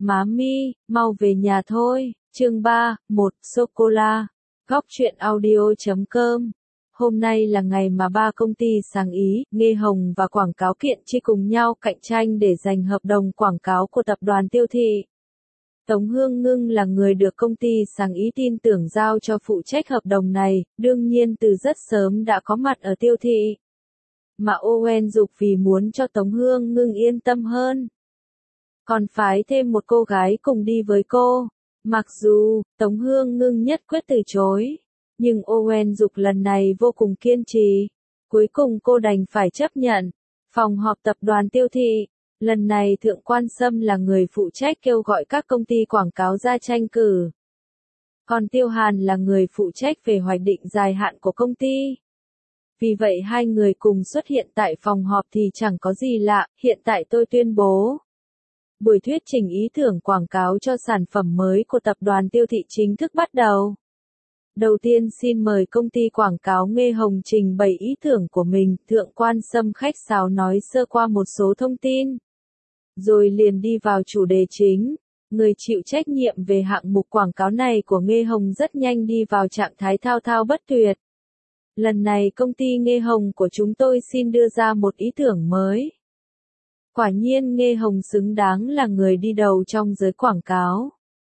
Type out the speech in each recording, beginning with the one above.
Má mi, mau về nhà thôi. Chương 3, 1, sô-cô-la. Góc truyện audio.com. Hôm nay là ngày mà ba công ty sáng ý, Nghê Hồng và Quảng cáo Kiện Chi cùng nhau cạnh tranh để giành hợp đồng quảng cáo của tập đoàn Tiêu Thị. Tống Hương Ngưng là người được công ty sáng ý tin tưởng giao cho phụ trách hợp đồng này, đương nhiên từ rất sớm đã có mặt ở Tiêu Thị. Mà Owen Dục vì muốn cho Tống Hương Ngưng yên tâm hơn, còn phái thêm một cô gái cùng đi với cô. Mặc dù Tống Hương Ngưng nhất quyết từ chối, nhưng Owen Dục lần này vô cùng kiên trì. Cuối cùng cô đành phải chấp nhận. Phòng họp tập đoàn Tiêu Thị. Lần này Thượng Quan Sâm là người phụ trách kêu gọi các công ty quảng cáo ra tranh cử. Còn Tiêu Hàn là người phụ trách về hoạch định dài hạn của công ty. Vì vậy hai người cùng xuất hiện tại phòng họp thì chẳng có gì lạ. Hiện tại tôi tuyên bố, buổi thuyết trình ý tưởng quảng cáo cho sản phẩm mới của tập đoàn Tiêu Thị chính thức bắt đầu. Đầu tiên xin mời công ty quảng cáo Nghê Hồng trình bày ý tưởng của mình. Thượng Quan Sâm khách sáo nói sơ qua một số thông tin, rồi liền đi vào chủ đề chính. Người chịu trách nhiệm về hạng mục quảng cáo này của Nghê Hồng rất nhanh đi vào trạng thái thao thao bất tuyệt. Lần này công ty Nghê Hồng của chúng tôi xin đưa ra một ý tưởng mới. Quả nhiên Nghê Hồng xứng đáng là người đi đầu trong giới quảng cáo.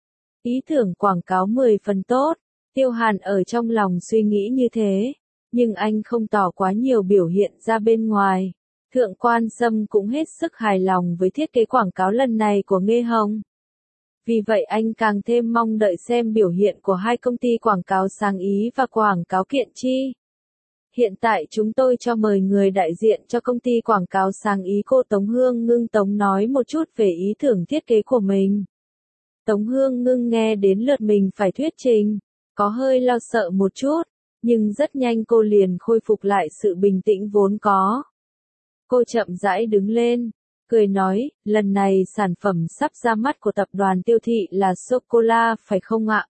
Ý tưởng quảng cáo 10 phần tốt. Tiêu Hàn ở trong lòng suy nghĩ như thế, nhưng anh không tỏ quá nhiều biểu hiện ra bên ngoài. Thượng Quan Sâm cũng hết sức hài lòng với thiết kế quảng cáo lần này của Nghê Hồng. Vì vậy anh càng thêm mong đợi xem biểu hiện của hai công ty quảng cáo sáng ý và quảng cáo Kiện Chi. Hiện tại chúng tôi cho mời người đại diện cho công ty quảng cáo sáng ý cô Tống Hương Ngưng nói một chút về ý tưởng thiết kế của mình. Tống Hương Ngưng nghe đến lượt mình phải thuyết trình, có hơi lo sợ một chút, nhưng rất nhanh cô liền khôi phục lại sự bình tĩnh vốn có. Cô chậm rãi đứng lên, cười nói, lần này sản phẩm sắp ra mắt của tập đoàn Tiêu Thị là sô-cô-la phải không ạ?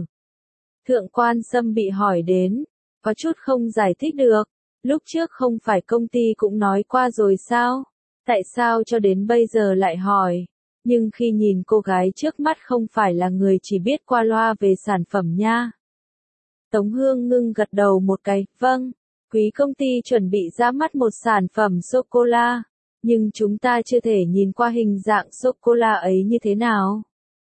Thượng Quan Sâm bị hỏi đến, có chút không giải thích được. Lúc trước không phải công ty cũng nói qua rồi sao? Tại sao cho đến bây giờ lại hỏi? Nhưng khi nhìn cô gái trước mắt không phải là người chỉ biết qua loa về sản phẩm nha. Tống Hương Ngưng gật đầu một cái, vâng, quý công ty chuẩn bị ra mắt một sản phẩm sô-cô-la, nhưng chúng ta chưa thể nhìn qua hình dạng sô-cô-la ấy như thế nào.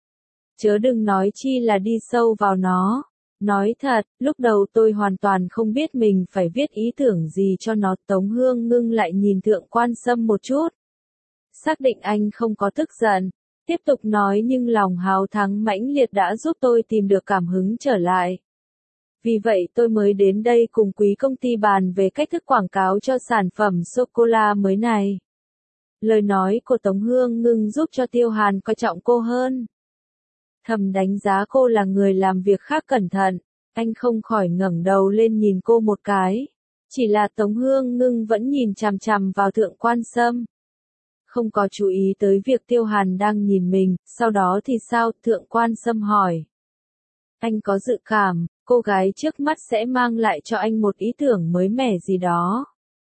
Chớ đừng nói chi là đi sâu vào nó. Nói thật, lúc đầu tôi hoàn toàn không biết mình phải viết ý tưởng gì cho nó. Tống Hương Ngưng lại nhìn Thượng Quan Sâm một chút. Xác định anh không có tức giận. Tiếp tục nói nhưng lòng háo thắng mãnh liệt đã giúp tôi tìm được cảm hứng trở lại. Vì vậy tôi mới đến đây cùng quý công ty bàn về cách thức quảng cáo cho sản phẩm sô-cô-la mới này. Lời nói của Tống Hương Ngưng giúp cho Tiêu Hàn coi trọng cô hơn. Thầm đánh giá cô là người làm việc khác cẩn thận, anh không khỏi ngẩng đầu lên nhìn cô một cái. Chỉ là Tống Hương Ngưng vẫn nhìn chằm chằm vào Thượng Quan Sâm, không có chú ý tới việc Tiêu Hàn đang nhìn mình. Sau đó thì sao? Thượng Quan Sâm hỏi. Anh có dự cảm, cô gái trước mắt sẽ mang lại cho anh một ý tưởng mới mẻ gì đó.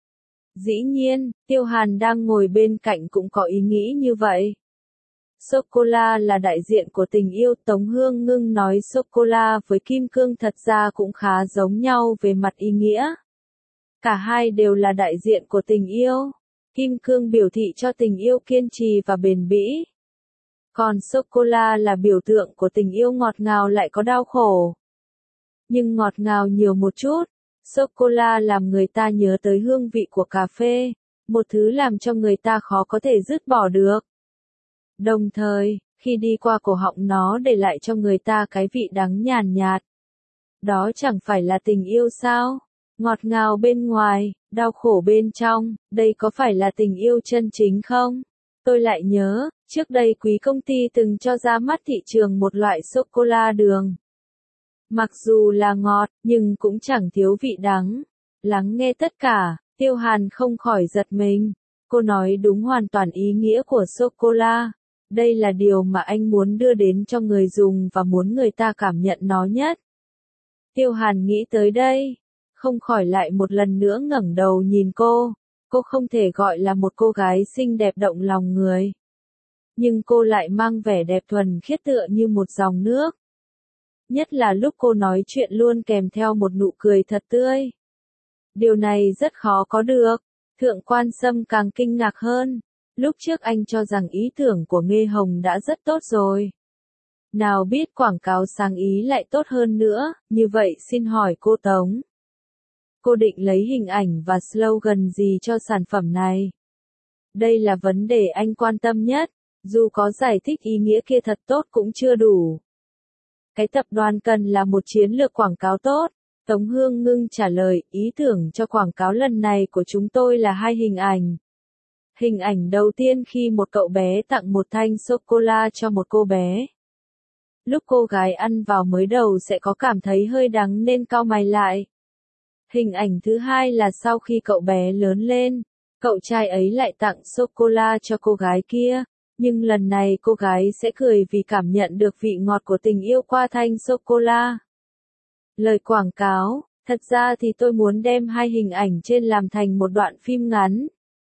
Dĩ nhiên, Tiêu Hàn đang ngồi bên cạnh cũng có ý nghĩ như vậy. Sô-cô-la là đại diện của tình yêu. Tống Hương Ngưng nói sô-cô-la với kim cương thật ra cũng khá giống nhau về mặt ý nghĩa. Cả hai đều là đại diện của tình yêu. Kim cương biểu thị cho tình yêu kiên trì và bền bỉ. Còn sô-cô-la là biểu tượng của tình yêu ngọt ngào lại có đau khổ. Nhưng ngọt ngào nhiều một chút. Sô-cô-la làm người ta nhớ tới hương vị của cà phê, một thứ làm cho người ta khó có thể dứt bỏ được. Đồng thời, khi đi qua cổ họng nó để lại cho người ta cái vị đắng nhàn nhạt. Đó chẳng phải là tình yêu sao? Ngọt ngào bên ngoài, đau khổ bên trong, đây có phải là tình yêu chân chính không? Tôi lại nhớ, trước đây quý công ty từng cho ra mắt thị trường một loại sô-cô-la đường. Mặc dù là ngọt, nhưng cũng chẳng thiếu vị đắng. Lắng nghe tất cả, Tiêu Hàn không khỏi giật mình. Cô nói đúng hoàn toàn ý nghĩa của sô-cô-la. Đây là điều mà anh muốn đưa đến cho người dùng và muốn người ta cảm nhận nó nhất. Tiêu Hàn nghĩ tới đây, không khỏi lại một lần nữa ngẩng đầu nhìn cô. Cô không thể gọi là một cô gái xinh đẹp động lòng người. nhưng cô lại mang vẻ đẹp thuần khiết tựa như một dòng nước. Nhất là lúc cô nói chuyện luôn kèm theo một nụ cười thật tươi. Điều này rất khó có được. Thượng quan Sâm càng kinh ngạc hơn. Lúc trước anh cho rằng ý tưởng của Nghê Hồng đã rất tốt rồi. Nào biết quảng cáo sáng ý lại tốt hơn nữa, như vậy xin hỏi cô Tống. Cô định lấy hình ảnh và slogan gì cho sản phẩm này? Đây là vấn đề anh quan tâm nhất, dù có giải thích ý nghĩa kia thật tốt cũng chưa đủ. Cái tập đoàn cần là một chiến lược quảng cáo tốt. Tống Hương Ngưng trả lời, ý tưởng cho quảng cáo lần này của chúng tôi là 2 hình ảnh. Hình ảnh đầu tiên khi một cậu bé tặng một thanh sô-cô-la cho một cô bé. Lúc cô gái ăn vào mới đầu sẽ có cảm thấy hơi đắng nên cau mày lại. Hình ảnh thứ hai là sau khi cậu bé lớn lên, cậu trai ấy lại tặng sô-cô-la cho cô gái kia, nhưng lần này cô gái sẽ cười vì cảm nhận được vị ngọt của tình yêu qua thanh sô-cô-la. Lời quảng cáo, thật ra thì tôi muốn đem 2 hình ảnh trên làm thành một đoạn phim ngắn.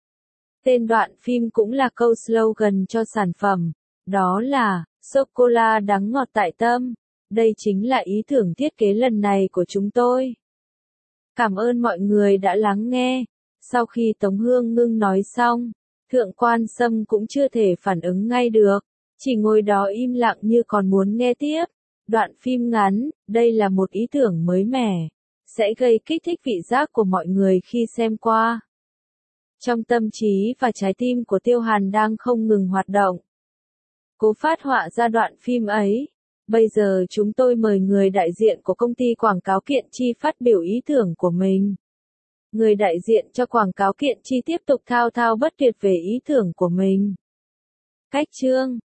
Tên đoạn phim cũng là câu slogan cho sản phẩm, đó là, sô-cô-la đắng ngọt tại tâm. Đây chính là ý tưởng thiết kế lần này của chúng tôi. Cảm ơn mọi người đã lắng nghe. Sau khi Tống Hương Ngưng nói xong, Thượng quan Sâm cũng chưa thể phản ứng ngay được, chỉ ngồi đó im lặng như còn muốn nghe tiếp. Đoạn phim ngắn, đây là một ý tưởng mới mẻ, sẽ gây kích thích vị giác của mọi người khi xem qua. Trong tâm trí và trái tim của Tiêu Hàn đang không ngừng hoạt động. Cố phát họa ra đoạn phim ấy. Bây giờ chúng tôi mời người đại diện của công ty quảng cáo Kiện Chi phát biểu ý tưởng của mình. Người đại diện cho quảng cáo Kiện Chi tiếp tục thao thao bất tuyệt về ý tưởng của mình. Cách chương